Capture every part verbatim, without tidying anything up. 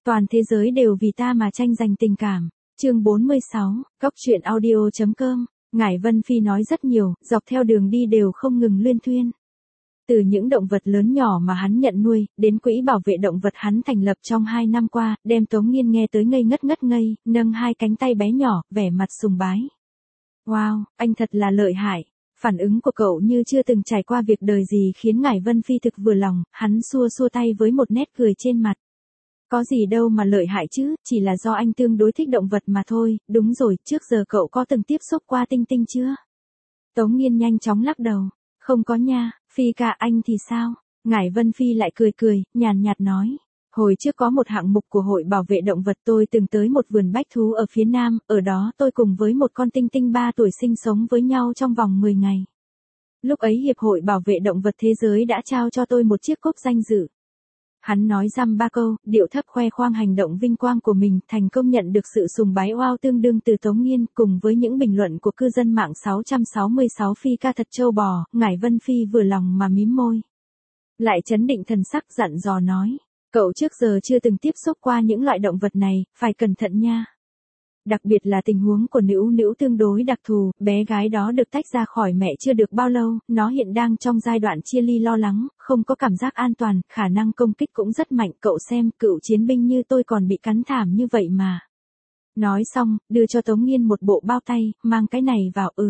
Toàn thế giới đều vì ta mà tranh giành tình cảm. Chương bốn mươi sáu, Cóc truyện audio.com. Ngải Vân Phi nói rất nhiều, dọc theo đường đi đều không ngừng luyên thuyên. Từ những động vật lớn nhỏ mà hắn nhận nuôi, đến quỹ bảo vệ động vật hắn thành lập trong hai năm qua, đem Tống Nghiên nghe tới ngây ngất ngất ngây, nâng hai cánh tay bé nhỏ, vẻ mặt sùng bái. Wow, anh thật là lợi hại. Phản ứng của cậu như chưa từng trải qua việc đời gì khiến Ngải Vân Phi thực vừa lòng, hắn xua xua tay với một nét cười trên mặt. Có gì đâu mà lợi hại chứ, chỉ là do anh tương đối thích động vật mà thôi. Đúng rồi, trước giờ cậu có từng tiếp xúc qua tinh tinh chưa? Tống Nghiên nhanh chóng lắc đầu. Không có nha. Phi ca, anh thì sao? Ngải Vân Phi lại cười cười, nhàn nhạt nói. Hồi trước có một hạng mục của Hội Bảo vệ Động vật, tôi từng tới một vườn bách thú ở phía Nam, ở đó tôi cùng với một con tinh tinh ba tuổi sinh sống với nhau trong vòng mười ngày. Lúc ấy Hiệp hội Bảo vệ Động vật Thế giới đã trao cho tôi một chiếc cúp danh dự. Hắn nói dăm ba câu, điệu thấp khoe khoang hành động vinh quang của mình, thành công nhận được sự sùng bái oao tương đương từ Tống Nghiên, cùng với những bình luận của cư dân mạng sáu trăm sáu mươi sáu. Phi ca thật trâu bò. Ngải Vân Phi vừa lòng mà mím môi. Lại trấn định thần sắc dặn dò nói, cậu trước giờ chưa từng tiếp xúc qua những loại động vật này, phải cẩn thận nha. Đặc biệt là tình huống của Nữu Nữu tương đối đặc thù, bé gái đó được tách ra khỏi mẹ chưa được bao lâu, nó hiện đang trong giai đoạn chia ly lo lắng, không có cảm giác an toàn, khả năng công kích cũng rất mạnh, cậu xem, cựu chiến binh như tôi còn bị cắn thảm như vậy mà. Nói xong, đưa cho Tống Nghiên một bộ bao tay, mang cái này vào. Ừ.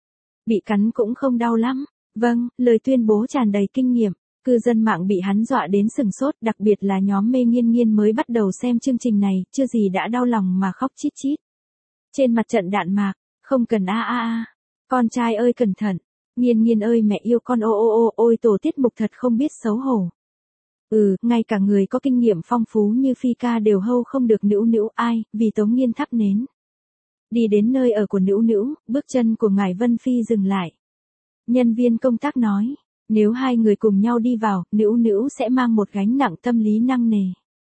Bị cắn cũng không đau lắm. Vâng, lời tuyên bố tràn đầy kinh nghiệm. Cư dân mạng bị hắn dọa đến sừng sốt, đặc biệt là nhóm Mê Nghiên Nghiên mới bắt đầu xem chương trình này, chưa gì đã đau lòng mà khóc chít chít. Trên mặt trận đạn mạc, không cần a a a. Con trai ơi cẩn thận. Nghiên Nghiên ơi mẹ yêu con, ô ô ô, ôi tổ tiết mục thật không biết xấu hổ. Ừ, ngay cả người có kinh nghiệm phong phú như Phi ca đều hâu không được Nữu Nữu, ai, vì Tống Nghiên thắp nến. Đi đến nơi ở của Nữu Nữu, bước chân của Ngải Vân Phi dừng lại. Nhân viên công tác nói, nếu hai người cùng nhau đi vào, Nữu Nữu sẽ mang một gánh nặng tâm lý nặng nề.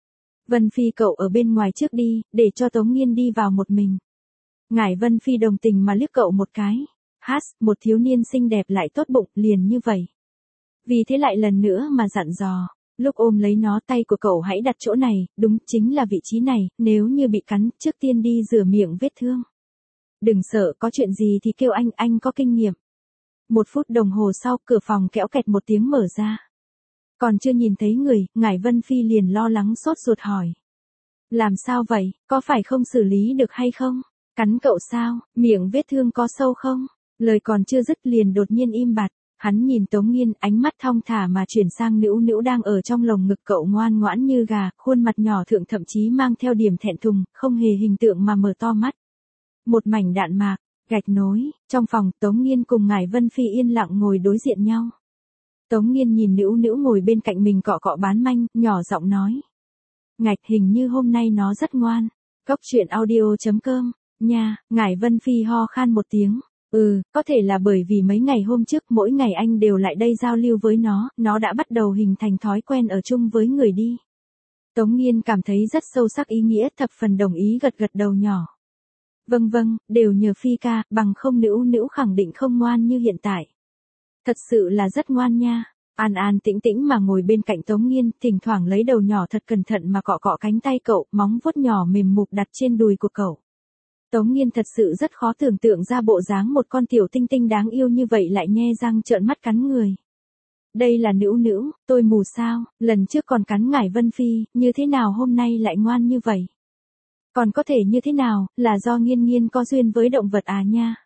Vân Phi cậu ở bên ngoài trước đi, để cho Tống Nghiên đi vào một mình. Ngải Vân Phi đồng tình mà liếc cậu một cái. Hát, một thiếu niên xinh đẹp lại tốt bụng, liền như vậy. Vì thế lại lần nữa mà dặn dò, lúc ôm lấy nó tay của cậu hãy đặt chỗ này, đúng chính là vị trí này, nếu như bị cắn, trước tiên đi rửa miệng vết thương. Đừng sợ, có chuyện gì thì kêu anh, anh có kinh nghiệm. Một phút đồng hồ sau, cửa phòng kẽo kẹt một tiếng mở ra. Còn chưa nhìn thấy người, Ngải Vân Phi liền lo lắng sốt ruột hỏi. Làm sao vậy, có phải không xử lý được hay không? Cắn cậu sao, miệng vết thương có sâu không? Lời còn chưa dứt liền đột nhiên im bặt. Hắn nhìn Tống Nghiên, ánh mắt thong thả mà chuyển sang Nữu Nữu đang ở trong lồng ngực cậu ngoan ngoãn như gà, khuôn mặt nhỏ thượng thậm chí mang theo điểm thẹn thùng, không hề hình tượng mà mở to mắt. Một mảnh đạn mạc, gạch nối, trong phòng, Tống Nghiên cùng Ngải Vân Phi yên lặng ngồi đối diện nhau. Tống Nghiên nhìn Nữu Nữu ngồi bên cạnh mình cọ cọ bán manh, nhỏ giọng nói. Ngạch, hình như hôm nay nó rất ngoan. Cóc truyện audio.com, nha. Ngải Vân Phi ho khan một tiếng. Ừ, có thể là bởi vì mấy ngày hôm trước mỗi ngày anh đều lại đây giao lưu với nó, nó đã bắt đầu hình thành thói quen ở chung với người đi. Tống Nghiên cảm thấy rất sâu sắc ý nghĩa, thập phần đồng ý gật gật đầu nhỏ. Vâng vâng, đều nhờ Phi ca, bằng không Nữu Nữu khẳng định không ngoan như hiện tại. Thật sự là rất ngoan nha. An an tĩnh tĩnh mà ngồi bên cạnh Tống Nghiên, thỉnh thoảng lấy đầu nhỏ thật cẩn thận mà cọ cọ cánh tay cậu, móng vuốt nhỏ mềm mục đặt trên đùi của cậu. Tống Nghiên thật sự rất khó tưởng tượng ra bộ dáng một con tiểu tinh tinh đáng yêu như vậy lại nhe răng trợn mắt cắn người. Đây là Nữu Nữu, tôi mù sao, lần trước còn cắn Ngải Vân Phi, như thế nào hôm nay lại ngoan như vậy? Còn có thể như thế nào, là do Nghiên Nghiên có duyên với động vật à nha?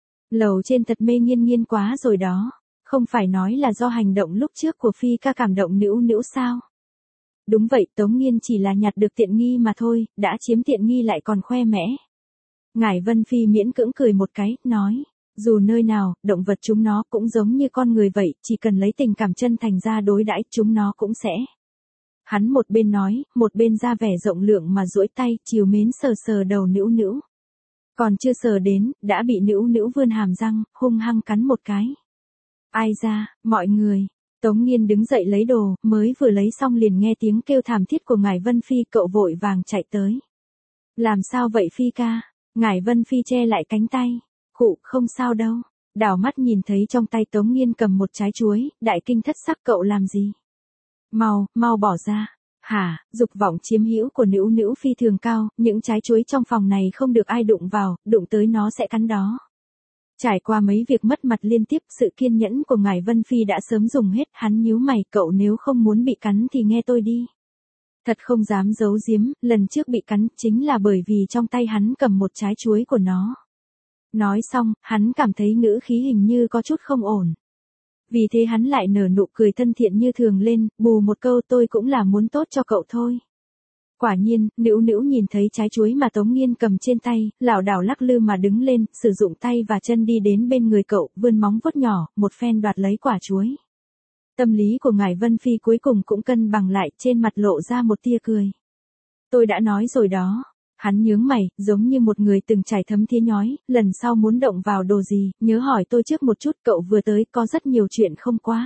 Lầu trên thật mê Nghiên Nghiên quá rồi đó. Không phải nói là do hành động lúc trước của Phi ca cảm động Nữu Nữu sao? Đúng vậy, Tống Nghiên chỉ là nhặt được tiện nghi mà thôi, đã chiếm tiện nghi lại còn khoe mẽ. Ngải Vân Phi miễn cưỡng cười một cái, nói, dù nơi nào, động vật chúng nó cũng giống như con người vậy, chỉ cần lấy tình cảm chân thành ra đối đãi, chúng nó cũng sẽ. Hắn một bên nói, một bên ra vẻ rộng lượng mà duỗi tay, trìu mến sờ sờ đầu Nữu Nữu. Còn chưa sờ đến, đã bị Nữu Nữu vươn hàm răng, hung hăng cắn một cái. Ai ra, mọi người. Tống Nghiên đứng dậy lấy đồ, mới vừa lấy xong liền nghe tiếng kêu thảm thiết của Ngải Vân Phi, cậu vội vàng chạy tới. Làm sao vậy Phi ca? Ngải Vân Phi che lại cánh tay. Khụ, không sao đâu. Đảo mắt nhìn thấy trong tay Tống Nghiên cầm một trái chuối, đại kinh thất sắc, cậu làm gì? Mau, mau bỏ ra. Hả, dục vọng chiếm hữu của Nữu Nữu phi thường cao, những trái chuối trong phòng này không được ai đụng vào, đụng tới nó sẽ cắn đó. Trải qua mấy việc mất mặt liên tiếp, sự kiên nhẫn của ngài Vân Phi đã sớm dùng hết, hắn nhíu mày, cậu nếu không muốn bị cắn thì nghe tôi đi. Thật không dám giấu giếm, lần trước bị cắn chính là bởi vì trong tay hắn cầm một trái chuối của nó. Nói xong, hắn cảm thấy ngữ khí hình như có chút không ổn. Vì thế hắn lại nở nụ cười thân thiện như thường lên, bù một câu tôi cũng là muốn tốt cho cậu thôi. Quả nhiên, Nữu Nữu nhìn thấy trái chuối mà Tống Nghiên cầm trên tay, lảo đảo lắc lư mà đứng lên, sử dụng tay và chân đi đến bên người cậu, vươn móng vuốt nhỏ, một phen đoạt lấy quả chuối. Tâm lý của ngài Vân Phi cuối cùng cũng cân bằng lại, trên mặt lộ ra một tia cười. Tôi đã nói rồi đó. Hắn nhướng mày, giống như một người từng trải thấm thía nhói, lần sau muốn động vào đồ gì, nhớ hỏi tôi trước một chút, cậu vừa tới, có rất nhiều chuyện không quá.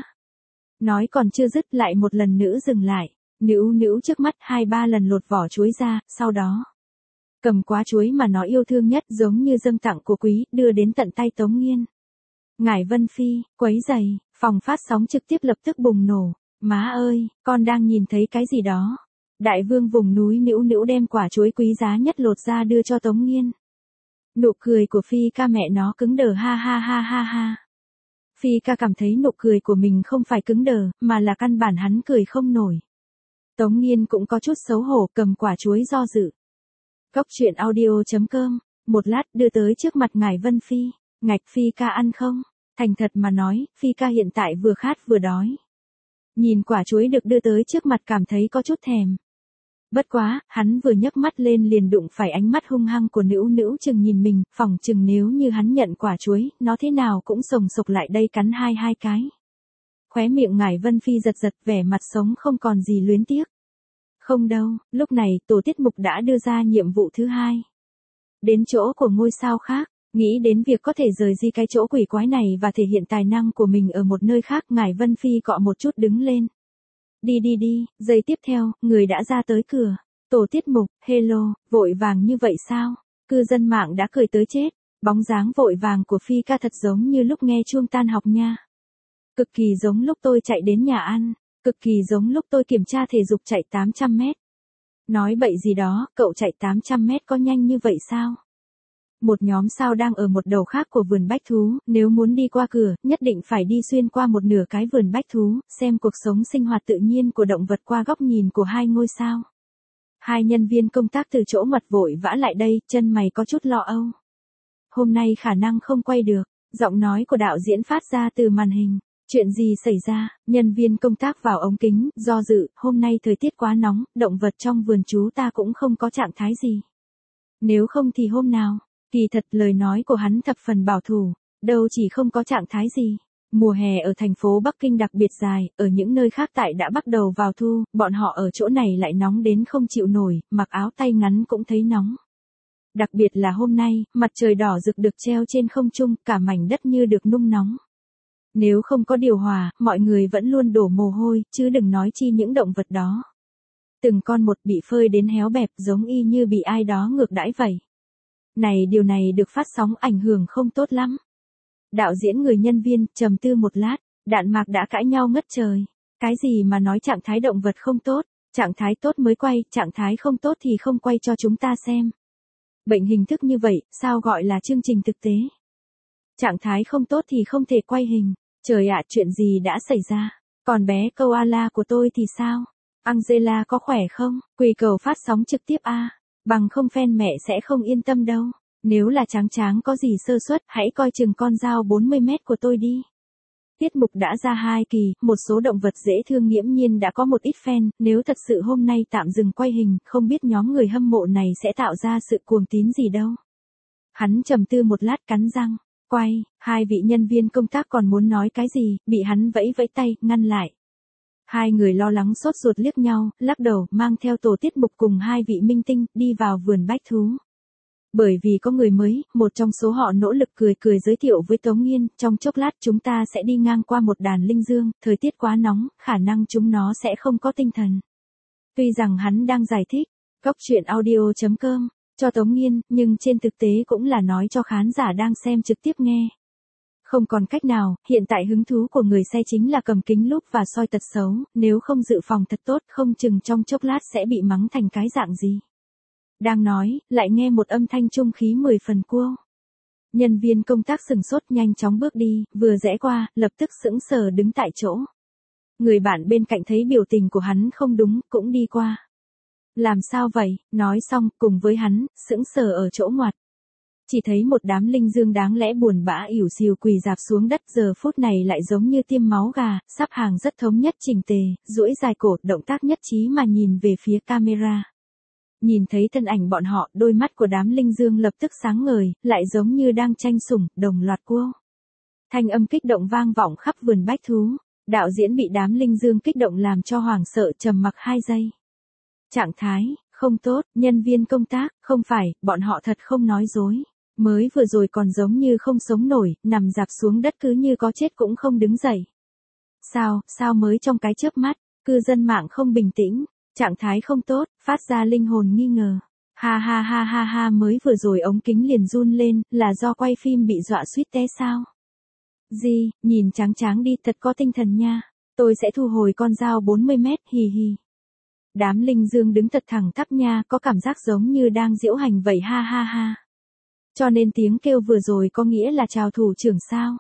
Nói còn chưa dứt lại một lần nữa dừng lại, Nữu Nữu trước mắt hai ba lần lột vỏ chuối ra, sau đó cầm quả chuối mà nó yêu thương nhất giống như dâng tặng của quý, đưa đến tận tay Tống Nghiên. Ngải Vân Phi, quấy giày, phòng phát sóng trực tiếp lập tức bùng nổ, má ơi, con đang nhìn thấy cái gì đó. Đại vương vùng núi Nữu Nữu đem quả chuối quý giá nhất lột ra đưa cho Tống Nghiên. Nụ cười của Phi ca mẹ nó cứng đờ ha ha ha ha ha. Phi ca cảm thấy nụ cười của mình không phải cứng đờ, mà là căn bản hắn cười không nổi. Tống Nghiên cũng có chút xấu hổ cầm quả chuối do dự. Cốc truyện audio chấm com, một lát đưa tới trước mặt ngài Vân Phi, ngạch Phi ca ăn không? Thành thật mà nói, Phi ca hiện tại vừa khát vừa đói. Nhìn quả chuối được đưa tới trước mặt cảm thấy có chút thèm. Bất quá, hắn vừa nhấc mắt lên liền đụng phải ánh mắt hung hăng của Nữu Nữu chừng nhìn mình, phỏng chừng nếu như hắn nhận quả chuối, nó thế nào cũng sồng sộc lại đây cắn hai hai cái. Khóe miệng ngải Vân Phi giật giật, vẻ mặt sống không còn gì luyến tiếc. Không đâu, lúc này tổ tiết mục đã đưa ra nhiệm vụ thứ hai. Đến chỗ của ngôi sao khác, nghĩ đến việc có thể rời di cái chỗ quỷ quái này và thể hiện tài năng của mình ở một nơi khác, ngải Vân Phi cọ một chút đứng lên. Đi đi đi, giây tiếp theo, người đã ra tới cửa. Tổ tiết mục, hello, vội vàng như vậy sao? Cư dân mạng đã cười tới chết, bóng dáng vội vàng của Phi ca thật giống như lúc nghe chuông tan học nha. Cực kỳ giống lúc tôi chạy đến nhà ăn, cực kỳ giống lúc tôi kiểm tra thể dục chạy tám trăm mét. Nói bậy gì đó, cậu chạy tám trăm mét có nhanh như vậy sao? Một nhóm sao đang ở một đầu khác của vườn bách thú, nếu muốn đi qua cửa, nhất định phải đi xuyên qua một nửa cái vườn bách thú, xem cuộc sống sinh hoạt tự nhiên của động vật qua góc nhìn của hai ngôi sao. Hai nhân viên công tác từ chỗ ngoặt vội vã lại đây, chân mày có chút lo âu. Hôm nay khả năng không quay được, giọng nói của đạo diễn phát ra từ màn hình. Chuyện gì xảy ra? Nhân viên công tác vào ống kính, do dự, hôm nay thời tiết quá nóng, động vật trong vườn chú ta cũng không có trạng thái gì. Nếu không thì hôm nào? Kỳ thật lời nói của hắn thập phần bảo thủ, đâu chỉ không có trạng thái gì. Mùa hè ở thành phố Bắc Kinh đặc biệt dài, ở những nơi khác tại đã bắt đầu vào thu, bọn họ ở chỗ này lại nóng đến không chịu nổi, mặc áo tay ngắn cũng thấy nóng. Đặc biệt là hôm nay, mặt trời đỏ rực được treo trên không trung, cả mảnh đất như được nung nóng. Nếu không có điều hòa, mọi người vẫn luôn đổ mồ hôi, chứ đừng nói chi những động vật đó. Từng con một bị phơi đến héo bẹp giống y như bị ai đó ngược đãi vậy. Này điều này được phát sóng ảnh hưởng không tốt lắm. Đạo diễn người nhân viên, trầm tư một lát, đạn mạc đã cãi nhau ngất trời. Cái gì mà nói trạng thái động vật không tốt, trạng thái tốt mới quay, trạng thái không tốt thì không quay cho chúng ta xem. Bệnh hình thức như vậy, sao gọi là chương trình thực tế? Trạng thái không tốt thì không thể quay hình. Trời ạ, chuyện gì đã xảy ra? Còn bé koala của tôi thì sao? Angela có khỏe không? Quỳ cầu phát sóng trực tiếp a. Bằng không fan mẹ sẽ không yên tâm đâu. Nếu là Tráng Tráng có gì sơ suất, hãy coi chừng con dao bốn mươi mét của tôi đi. Tiết mục đã ra hai kỳ, một số động vật dễ thương nghiễm nhiên đã có một ít fan, nếu thật sự hôm nay tạm dừng quay hình, không biết nhóm người hâm mộ này sẽ tạo ra sự cuồng tín gì đâu. Hắn trầm tư một lát cắn răng, quay, hai vị nhân viên công tác còn muốn nói cái gì, bị hắn vẫy vẫy tay, ngăn lại. Hai người lo lắng sốt ruột liếc nhau, lắc đầu, mang theo tổ tiết mục cùng hai vị minh tinh, đi vào vườn bách thú. Bởi vì có người mới, một trong số họ nỗ lực cười cười giới thiệu với Tống Nghiên, trong chốc lát chúng ta sẽ đi ngang qua một đàn linh dương, thời tiết quá nóng, khả năng chúng nó sẽ không có tinh thần. Tuy rằng hắn đang giải thích, cốc truyện audio chấm com, cho Tống Nghiên, nhưng trên thực tế cũng là nói cho khán giả đang xem trực tiếp nghe. Không còn cách nào, hiện tại hứng thú của người xe chính là cầm kính lúp và soi tật xấu, nếu không dự phòng thật tốt không chừng trong chốc lát sẽ bị mắng thành cái dạng gì. Đang nói, lại nghe một âm thanh trung khí mười phần cua. Nhân viên công tác sừng sốt nhanh chóng bước đi, vừa rẽ qua, lập tức sững sờ đứng tại chỗ. Người bạn bên cạnh thấy biểu tình của hắn không đúng, cũng đi qua. Làm sao vậy, nói xong, cùng với hắn, sững sờ ở chỗ ngoặt. Chỉ thấy một đám linh dương đáng lẽ buồn bã ỉu xìu quỳ dạp xuống đất giờ phút này lại giống như tiêm máu gà, sắp hàng rất thống nhất chỉnh tề, duỗi dài cổ, động tác nhất trí mà nhìn về phía camera. Nhìn thấy thân ảnh bọn họ, đôi mắt của đám linh dương lập tức sáng ngời, lại giống như đang tranh sủng, đồng loạt cua. Thanh âm kích động vang vọng khắp vườn bách thú. Đạo diễn bị đám linh dương kích động làm cho hoảng sợ trầm mặc hai giây. Trạng thái, không tốt, nhân viên công tác, không phải, bọn họ thật không nói dối. Mới vừa rồi còn giống như không sống nổi, nằm dạp xuống đất cứ như có chết cũng không đứng dậy. Sao, sao mới trong cái chớp mắt, cư dân mạng không bình tĩnh, trạng thái không tốt, phát ra linh hồn nghi ngờ. Ha ha ha ha ha mới vừa rồi ống kính liền run lên, là do quay phim bị dọa suýt té sao? Gì, nhìn tráng tráng đi thật có tinh thần nha, tôi sẽ thu hồi con dao bốn mươi mét, hì hì. Đám linh dương đứng thật thẳng tắp nha, có cảm giác giống như đang diễu hành vậy ha ha ha. Cho nên tiếng kêu vừa rồi có nghĩa là chào thủ trưởng sao?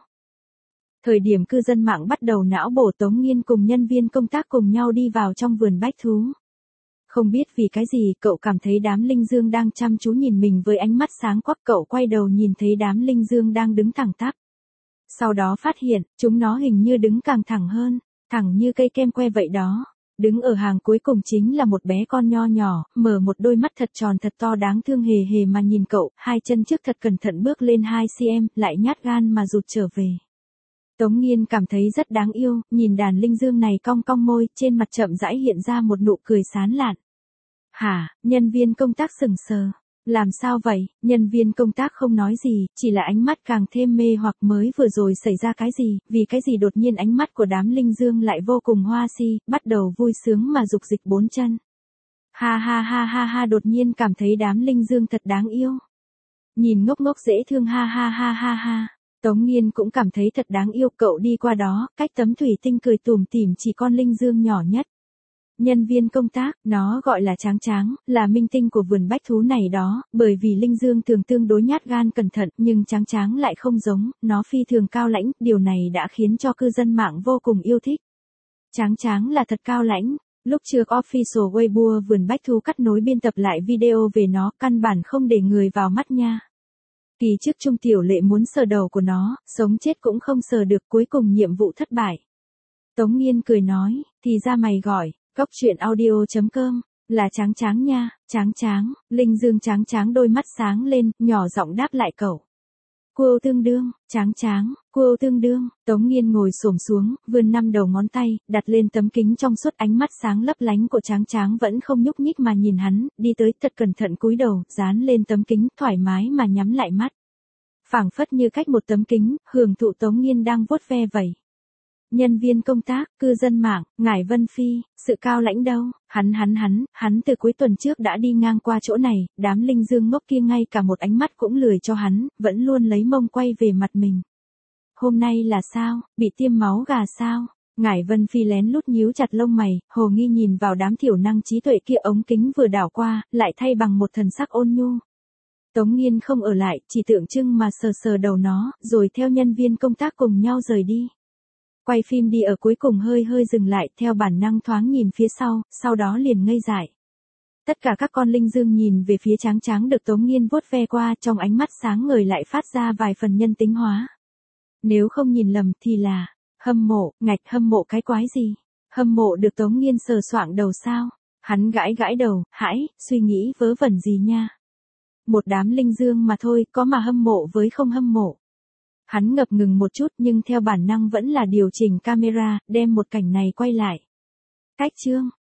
Thời điểm cư dân mạng bắt đầu não bổ, Tống Nghiên cùng nhân viên công tác cùng nhau đi vào trong vườn bách thú. Không biết vì cái gì, cậu cảm thấy đám linh dương đang chăm chú nhìn mình với ánh mắt sáng quắc, cậu quay đầu nhìn thấy đám linh dương đang đứng thẳng tắp. Sau đó phát hiện, chúng nó hình như đứng càng thẳng hơn, thẳng như cây kem que vậy đó. Đứng ở hàng cuối cùng chính là một bé con nho nhỏ, mở một đôi mắt thật tròn thật to đáng thương hề hề mà nhìn cậu, hai chân trước thật cẩn thận bước lên hai xăng-ti-mét, lại nhát gan mà rụt trở về. Tống Nghiên cảm thấy rất đáng yêu, nhìn đàn linh dương này cong cong môi, trên mặt chậm rãi hiện ra một nụ cười sán lạn. Hả, nhân viên công tác sững sờ. Làm sao vậy, nhân viên công tác không nói gì, chỉ là ánh mắt càng thêm mê hoặc mới vừa rồi xảy ra cái gì, vì cái gì đột nhiên ánh mắt của đám linh dương lại vô cùng hoa si, bắt đầu vui sướng mà dục dịch bốn chân. Ha ha ha ha ha đột nhiên cảm thấy đám linh dương thật đáng yêu. Nhìn ngốc ngốc dễ thương ha ha ha ha ha. Tống Nghiên cũng cảm thấy thật đáng yêu, cậu đi qua đó, cách tấm thủy tinh cười tủm tỉm chỉ con linh dương nhỏ nhất. Nhân viên công tác, nó gọi là Tráng Tráng, là minh tinh của vườn bách thú này đó, bởi vì linh dương thường tương đối nhát gan cẩn thận, nhưng Tráng Tráng lại không giống, nó phi thường cao lãnh, điều này đã khiến cho cư dân mạng vô cùng yêu thích. Tráng Tráng là thật cao lãnh, lúc trước official Weibo vườn bách thú cắt nối biên tập lại video về nó, căn bản không để người vào mắt nha. Kỳ trước Trung Tiểu Lệ muốn sờ đầu của nó, sống chết cũng không sờ được, cuối cùng nhiệm vụ thất bại. Tống Nghiên cười nói, thì ra mày gọi. Góc truyện audio chấm com, là Tráng Tráng nha, Tráng Tráng, linh dương Tráng Tráng đôi mắt sáng lên, nhỏ giọng đáp lại cậu. Cô tương đương, Tráng Tráng, cô tương đương, Tống Nghiên ngồi xổm xuống, vươn năm đầu ngón tay, đặt lên tấm kính trong suốt, ánh mắt sáng lấp lánh của Tráng Tráng vẫn không nhúc nhích mà nhìn hắn, đi tới thật cẩn thận cúi đầu, dán lên tấm kính, thoải mái mà nhắm lại mắt. Phảng phất như cách một tấm kính, hưởng thụ Tống Nghiên đang vuốt ve vậy. Nhân viên công tác, cư dân mạng, Ngải Vân Phi, sự cao lãnh đâu, hắn hắn hắn, hắn từ cuối tuần trước đã đi ngang qua chỗ này, đám linh dương ngốc kia ngay cả một ánh mắt cũng lười cho hắn, vẫn luôn lấy mông quay về mặt mình. Hôm nay là sao, bị tiêm máu gà sao? Ngải Vân Phi lén lút nhíu chặt lông mày, hồ nghi nhìn vào đám thiểu năng trí tuệ kia, ống kính vừa đảo qua, lại thay bằng một thần sắc ôn nhu. Tống Nghiên không ở lại, chỉ tượng trưng mà sờ sờ đầu nó, rồi theo nhân viên công tác cùng nhau rời đi. Quay phim đi ở cuối cùng hơi hơi dừng lại, theo bản năng thoáng nhìn phía sau, sau đó liền ngây dại. Tất cả các con linh dương nhìn về phía Tráng Tráng được Tống Nghiên vuốt ve qua, trong ánh mắt sáng ngời lại phát ra vài phần nhân tính hóa. Nếu không nhìn lầm thì là hâm mộ, ngạch hâm mộ cái quái gì? Hâm mộ được Tống Nghiên sờ soạng đầu sao? Hắn gãi gãi đầu, hãi, suy nghĩ vớ vẩn gì nha? Một đám linh dương mà thôi, có mà hâm mộ với không hâm mộ. Hắn ngập ngừng một chút nhưng theo bản năng vẫn là điều chỉnh camera, đem một cảnh này quay lại. Cách chương.